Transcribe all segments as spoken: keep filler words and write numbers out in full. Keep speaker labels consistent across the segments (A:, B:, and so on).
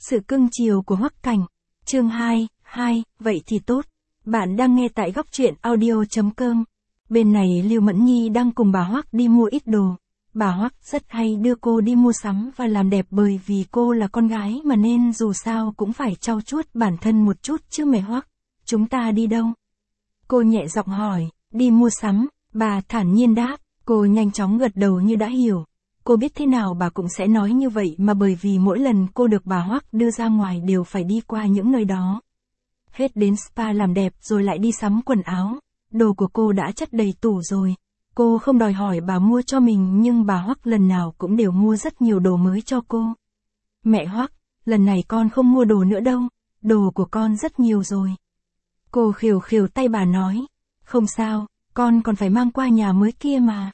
A: Sự cưng chiều của Hoắc Cảnh. Chương hai, hai, vậy thì tốt. Bạn đang nghe tại góc truyện audio.com. Bên này Lưu Mẫn Nhi đang cùng bà Hoắc đi mua ít đồ. Bà Hoắc rất hay đưa cô đi mua sắm và làm đẹp bởi vì cô là con gái mà nên dù sao cũng phải trau chuốt bản thân một chút chứ mẹ Hoắc. Chúng ta đi đâu? Cô nhẹ giọng hỏi, đi mua sắm, bà thản nhiên đáp, cô nhanh chóng gật đầu như đã hiểu. Cô biết thế nào bà cũng sẽ nói như vậy mà bởi vì mỗi lần cô được bà Hoắc đưa ra ngoài đều phải đi qua những nơi đó. Hết đến spa làm đẹp rồi lại đi sắm quần áo, đồ của cô đã chất đầy tủ rồi. Cô không đòi hỏi bà mua cho mình nhưng bà Hoắc lần nào cũng đều mua rất nhiều đồ mới cho cô. Mẹ Hoắc, lần này con không mua đồ nữa đâu, đồ của con rất nhiều rồi. Cô khều khều tay bà nói, không sao, con còn phải mang qua nhà mới kia mà.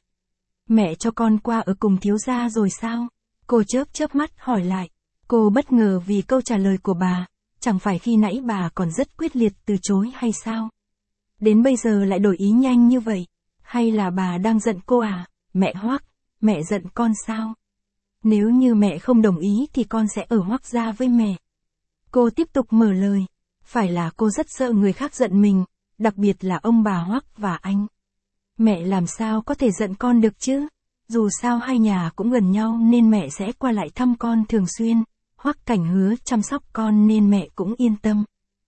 A: Mẹ cho con qua ở cùng thiếu gia rồi sao? Cô chớp chớp mắt hỏi lại. Cô bất ngờ vì câu trả lời của bà, chẳng phải khi nãy bà còn rất quyết liệt từ chối hay sao? Đến bây giờ lại đổi ý nhanh như vậy, hay là bà đang giận cô à? Mẹ Hoắc, mẹ giận con sao? Nếu như mẹ không đồng ý thì con sẽ ở Hoắc gia với mẹ. Cô tiếp tục mở lời, phải là cô rất sợ người khác giận mình, đặc biệt là ông bà Hoắc và anh. Mẹ làm sao có thể giận con được chứ? Dù sao hai nhà cũng gần nhau nên mẹ sẽ qua lại thăm con thường xuyên. Hoắc Cảnh hứa chăm sóc con nên mẹ cũng yên tâm.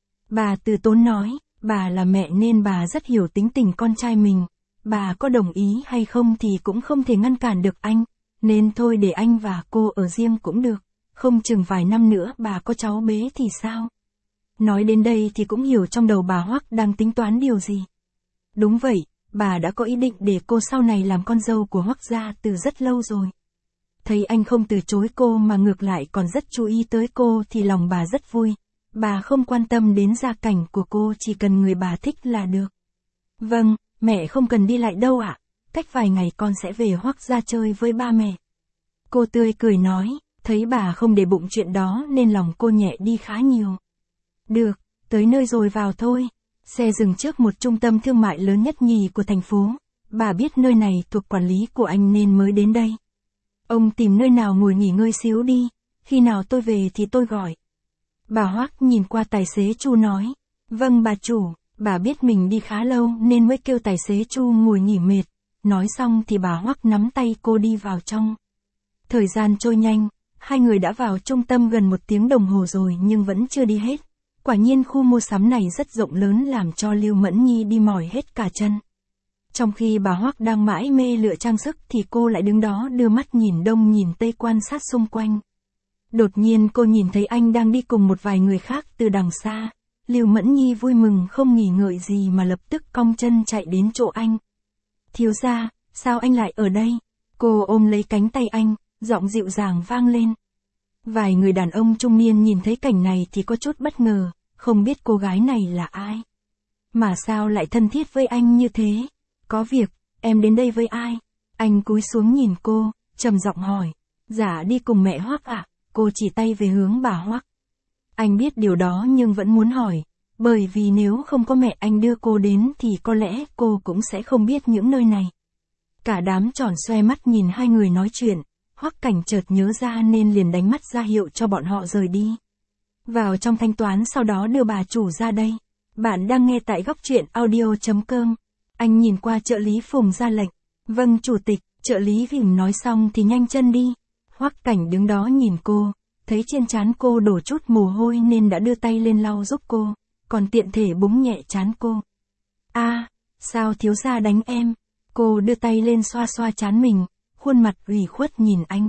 A: Bà từ tốn nói, bà là mẹ nên bà rất hiểu tính tình con trai mình. Bà có đồng ý hay không thì cũng không thể ngăn cản được anh. Nên thôi để anh và cô ở riêng cũng được. Không chừng vài năm nữa bà có cháu bé thì sao? Nói đến đây thì cũng hiểu trong đầu bà Hoắc đang tính toán điều gì. Đúng vậy. Bà đã có ý định để cô sau này làm con dâu của Hoắc gia từ rất lâu rồi. Thấy anh không từ chối cô mà ngược lại còn rất chú ý tới cô thì lòng bà rất vui. Bà không quan tâm đến gia cảnh của cô, chỉ cần người bà thích là được. Vâng, mẹ không cần đi lại đâu ạ. Cách vài ngày con sẽ về Hoắc gia chơi với ba mẹ. Cô tươi cười nói, thấy bà không để bụng chuyện đó nên lòng cô nhẹ đi khá nhiều. Được, tới nơi rồi vào thôi. Xe dừng trước một trung tâm thương mại lớn nhất nhì của thành phố. Bà biết nơi này thuộc quản lý của anh nên mới đến đây. Ông tìm nơi nào ngồi nghỉ ngơi xíu đi, khi nào tôi về thì tôi gọi. Bà Hoắc nhìn qua tài xế Chu nói, vâng bà chủ, bà biết mình đi khá lâu nên mới kêu tài xế Chu ngồi nghỉ mệt. Nói xong thì bà Hoắc nắm tay cô đi vào trong. Thời gian trôi nhanh, hai người đã vào trung tâm gần một tiếng đồng hồ rồi nhưng vẫn chưa đi hết. Quả nhiên khu mua sắm này rất rộng lớn làm cho Lưu Mẫn Nhi đi mỏi hết cả chân. Trong khi bà Hoắc đang mãi mê lựa trang sức thì cô lại đứng đó đưa mắt nhìn đông nhìn tây quan sát xung quanh. Đột nhiên cô nhìn thấy anh đang đi cùng một vài người khác từ đằng xa. Lưu Mẫn Nhi vui mừng không nghỉ ngợi gì mà lập tức cong chân chạy đến chỗ anh. Thiếu gia, sao anh lại ở đây? Cô ôm lấy cánh tay anh, giọng dịu dàng vang lên. Vài người đàn ông trung niên nhìn thấy cảnh này thì có chút bất ngờ, không biết cô gái này là ai. Mà sao lại thân thiết với anh như thế? Có việc, em đến đây với ai? Anh cúi xuống nhìn cô, trầm giọng hỏi. Dạ đi cùng mẹ Hoắc ạ. Cô chỉ tay về hướng bà Hoắc. Anh biết điều đó nhưng vẫn muốn hỏi, bởi vì nếu không có mẹ anh đưa cô đến thì có lẽ cô cũng sẽ không biết những nơi này. Cả đám tròn xoe mắt nhìn hai người nói chuyện. Hoắc Cảnh chợt nhớ ra nên liền đánh mắt ra hiệu cho bọn họ rời đi. Vào trong thanh toán sau đó đưa bà chủ ra đây. Bạn đang nghe tại góc truyện audio.com. Anh nhìn qua trợ lý Phùng ra lệnh. Vâng chủ tịch, trợ lý Phùng nói xong thì nhanh chân đi. Hoắc Cảnh đứng đó nhìn cô, thấy trên trán cô đổ chút mồ hôi nên đã đưa tay lên lau giúp cô, còn tiện thể búng nhẹ trán cô. A, à, sao thiếu gia đánh em? Cô đưa tay lên xoa xoa trán mình. Khuôn mặt ủy khuất nhìn anh.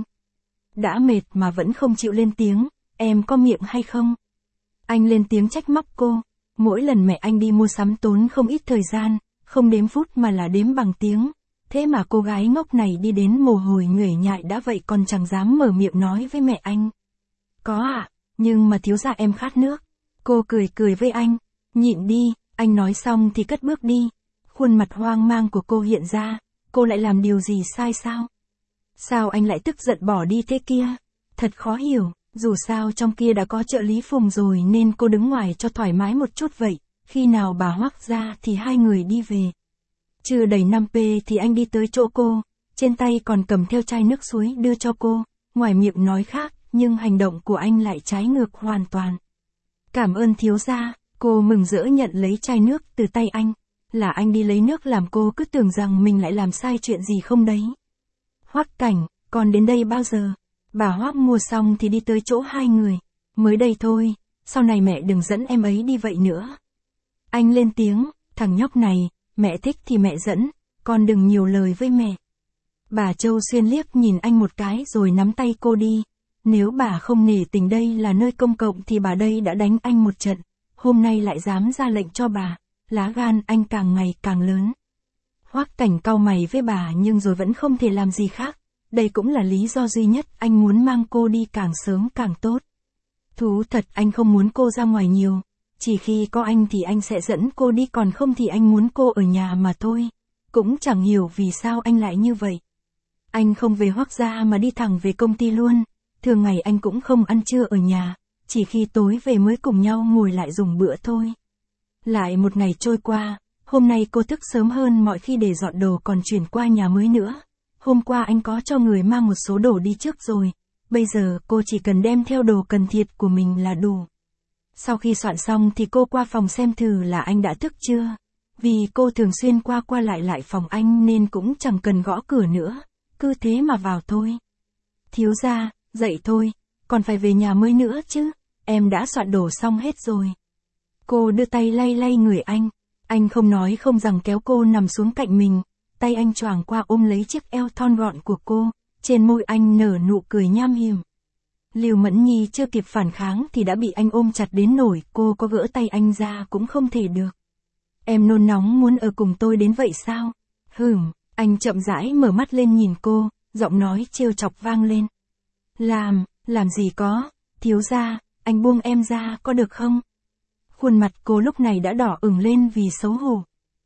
A: Đã mệt mà vẫn không chịu lên tiếng, em có miệng hay không? Anh lên tiếng trách móc cô. Mỗi lần mẹ anh đi mua sắm tốn không ít thời gian, không đếm phút mà là đếm bằng tiếng. Thế mà cô gái ngốc này đi đến mồ hôi nhễ nhại đã vậy còn chẳng dám mở miệng nói với mẹ anh. Có ạ, à, nhưng mà thiếu gia em khát nước. Cô cười cười với anh. Nhịn đi, anh nói xong thì cất bước đi. Khuôn mặt hoang mang của cô hiện ra. Cô lại làm điều gì sai sao? Sao anh lại tức giận bỏ đi thế kia? Thật khó hiểu, dù sao trong kia đã có trợ lý Phùng rồi nên cô đứng ngoài cho thoải mái một chút vậy. Khi nào bà Hoắc ra thì hai người đi về. Chưa đầy năm phút thì anh đi tới chỗ cô, trên tay còn cầm theo chai nước suối đưa cho cô, ngoài miệng nói khác, nhưng hành động của anh lại trái ngược hoàn toàn. Cảm ơn thiếu gia, cô mừng rỡ nhận lấy chai nước từ tay anh. Là anh đi lấy nước làm cô cứ tưởng rằng mình lại làm sai chuyện gì không đấy. Hoắc Cảnh, con đến đây bao giờ? Bà Hoắc mua xong thì đi tới chỗ hai người. Mới đây thôi, sau này mẹ đừng dẫn em ấy đi vậy nữa. Anh lên tiếng, thằng nhóc này, mẹ thích thì mẹ dẫn, con đừng nhiều lời với mẹ. Bà Châu Xuyên liếc nhìn anh một cái rồi nắm tay cô đi. Nếu bà không nể tình đây là nơi công cộng thì bà đây đã đánh anh một trận. Hôm nay lại dám ra lệnh cho bà, lá gan anh càng ngày càng lớn. Hoắc Cảnh cau mày với bà nhưng rồi vẫn không thể làm gì khác. Đây cũng là lý do duy nhất anh muốn mang cô đi càng sớm càng tốt. Thú thật anh không muốn cô ra ngoài nhiều. Chỉ khi có anh thì anh sẽ dẫn cô đi, còn không thì anh muốn cô ở nhà mà thôi. Cũng chẳng hiểu vì sao anh lại như vậy. Anh không về Hoắc gia mà đi thẳng về công ty luôn. Thường ngày anh cũng không ăn trưa ở nhà. Chỉ khi tối về mới cùng nhau ngồi lại dùng bữa thôi. Lại một ngày trôi qua. Hôm nay cô thức sớm hơn mọi khi để dọn đồ còn chuyển qua nhà mới nữa. Hôm qua anh có cho người mang một số đồ đi trước rồi. Bây giờ cô chỉ cần đem theo đồ cần thiết của mình là đủ. Sau khi soạn xong thì cô qua phòng xem thử là anh đã thức chưa. Vì cô thường xuyên qua qua lại lại phòng anh nên cũng chẳng cần gõ cửa nữa. Cứ thế mà vào thôi. Thiếu gia, dậy thôi, còn phải về nhà mới nữa chứ. Em đã soạn đồ xong hết rồi. Cô đưa tay lay lay người anh. Anh không nói không rằng kéo cô nằm xuống cạnh mình. Tay anh choàng qua ôm lấy chiếc eo thon gọn của cô. Trên môi anh nở nụ cười nham hiểm. Lưu Mẫn Nhi chưa kịp phản kháng thì đã bị anh ôm chặt đến nỗi cô có gỡ tay anh ra cũng không thể được. Em nôn nóng muốn ở cùng tôi đến vậy sao? Hửm, anh chậm rãi mở mắt lên nhìn cô, giọng nói trêu chọc vang lên. Làm, làm gì có, thiếu gia, anh buông em ra có được không? Khuôn mặt cô lúc này đã đỏ ửng lên vì xấu hổ.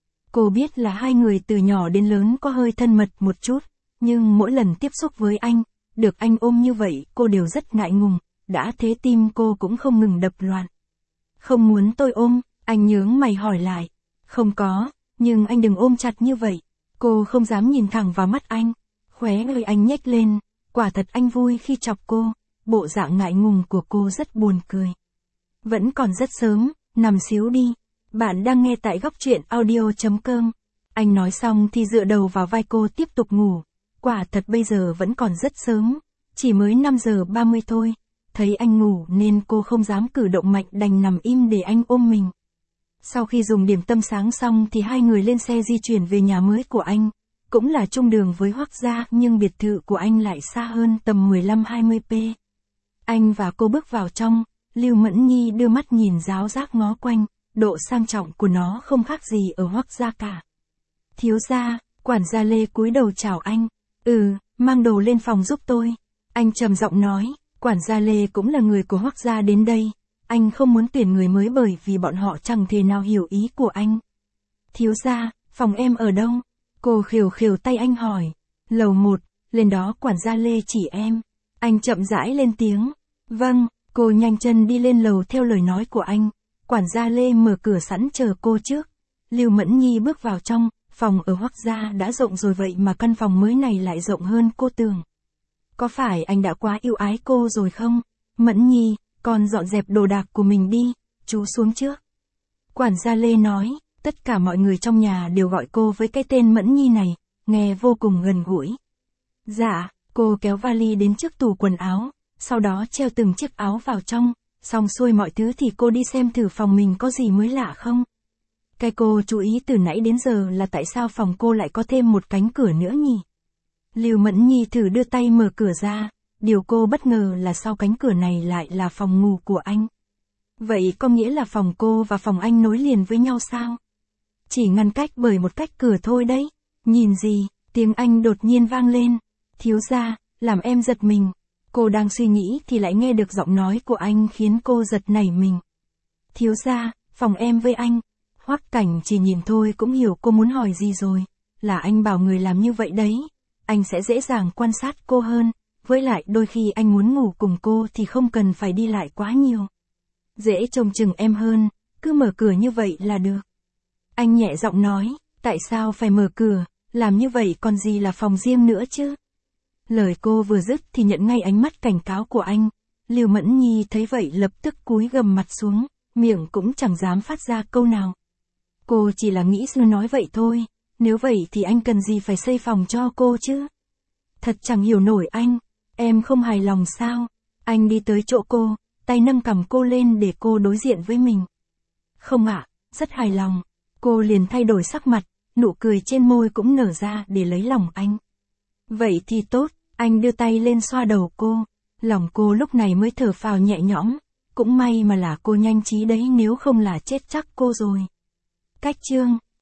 A: Cô biết là hai người từ nhỏ đến lớn có hơi thân mật một chút, nhưng mỗi lần tiếp xúc với anh, được anh ôm như vậy cô đều rất ngại ngùng, đã thế tim cô cũng không ngừng đập loạn. Không muốn tôi ôm, anh nhướng mày hỏi lại. Không có, nhưng anh đừng ôm chặt như vậy. Cô không dám nhìn thẳng vào mắt anh. Khóe môi anh nhếch lên, quả thật anh vui khi chọc cô, bộ dạng ngại ngùng của cô rất buồn cười. Vẫn còn rất sớm, nằm xíu đi. Bạn đang nghe tại góc truyện audio chấm com. Anh nói xong thì dựa đầu vào vai cô tiếp tục ngủ. Quả thật bây giờ vẫn còn rất sớm, chỉ mới năm giờ ba mươi thôi. Thấy anh ngủ nên cô không dám cử động mạnh, đành nằm im để anh ôm mình. Sau khi dùng điểm tâm sáng xong thì hai người lên xe di chuyển về nhà mới của anh. Cũng là chung đường với Hoắc gia nhưng biệt thự của anh lại xa hơn tầm mười lăm hai mươi ki lô mét. Anh và cô bước vào trong, Lưu Mẫn Nhi đưa mắt nhìn ráo rác ngó quanh, độ sang trọng của nó không khác gì ở Hoắc gia cả. Thiếu gia, quản gia Lê cúi đầu chào anh. Ừ, mang đồ lên phòng giúp tôi. Anh trầm giọng nói, quản gia Lê cũng là người của Hoắc gia đến đây. Anh không muốn tuyển người mới bởi vì bọn họ chẳng thể nào hiểu ý của anh. Thiếu gia, phòng em ở đâu? Cô khều khều tay anh hỏi. Lầu một, lên đó quản gia Lê chỉ em. Anh chậm rãi lên tiếng. Vâng, cô nhanh chân đi lên lầu theo lời nói của anh. Quản gia Lê mở cửa sẵn chờ cô trước. Lưu Mẫn Nhi bước vào trong. Phòng ở Hoắc gia đã rộng rồi vậy mà căn phòng mới này lại rộng hơn cô tưởng. Có phải anh đã quá yêu ái cô rồi không? Mẫn Nhi, con dọn dẹp đồ đạc của mình đi, chú xuống trước. Quản gia Lê nói, tất cả mọi người trong nhà đều gọi cô với cái tên Mẫn Nhi này, nghe vô cùng gần gũi. Dạ, cô kéo vali đến trước tủ quần áo, sau đó treo từng chiếc áo vào trong, xong xuôi mọi thứ thì cô đi xem thử phòng mình có gì mới lạ không. Cái cô chú ý từ nãy đến giờ là tại sao phòng cô lại có thêm một cánh cửa nữa nhỉ? Lưu Mẫn Nhi thử đưa tay mở cửa ra, điều cô bất ngờ là sau cánh cửa này lại là phòng ngủ của anh. Vậy có nghĩa là phòng cô và phòng anh nối liền với nhau sao? Chỉ ngăn cách bởi một cách cửa thôi đấy. Nhìn gì, tiếng anh đột nhiên vang lên. Thiếu gia, làm em giật mình. Cô đang suy nghĩ thì lại nghe được giọng nói của anh khiến cô giật nảy mình. Thiếu gia, phòng em với anh. Hoắc Cảnh chỉ nhìn thôi cũng hiểu cô muốn hỏi gì rồi. Là anh bảo người làm như vậy đấy. Anh sẽ dễ dàng quan sát cô hơn. Với lại đôi khi anh muốn ngủ cùng cô thì không cần phải đi lại quá nhiều. Dễ trông chừng em hơn, cứ mở cửa như vậy là được. Anh nhẹ giọng nói, tại sao phải mở cửa, làm như vậy còn gì là phòng riêng nữa chứ. Lời cô vừa dứt thì nhận ngay ánh mắt cảnh cáo của anh, Lưu Mẫn Nhi thấy vậy lập tức cúi gằm mặt xuống, miệng cũng chẳng dám phát ra câu nào. Cô chỉ là nghĩ sư nói vậy thôi, nếu vậy thì anh cần gì phải xây phòng cho cô chứ? Thật chẳng hiểu nổi anh, em không hài lòng sao? Anh đi tới chỗ cô, tay nâng cằm cô lên để cô đối diện với mình. Không ạ, rất hài lòng. Cô liền thay đổi sắc mặt, nụ cười trên môi cũng nở ra để lấy lòng anh. Vậy thì tốt, anh đưa tay lên xoa đầu cô. Lòng cô lúc này mới thở phào nhẹ nhõm. Cũng may mà là cô nhanh trí đấy, nếu không là chết chắc cô rồi. Cách chương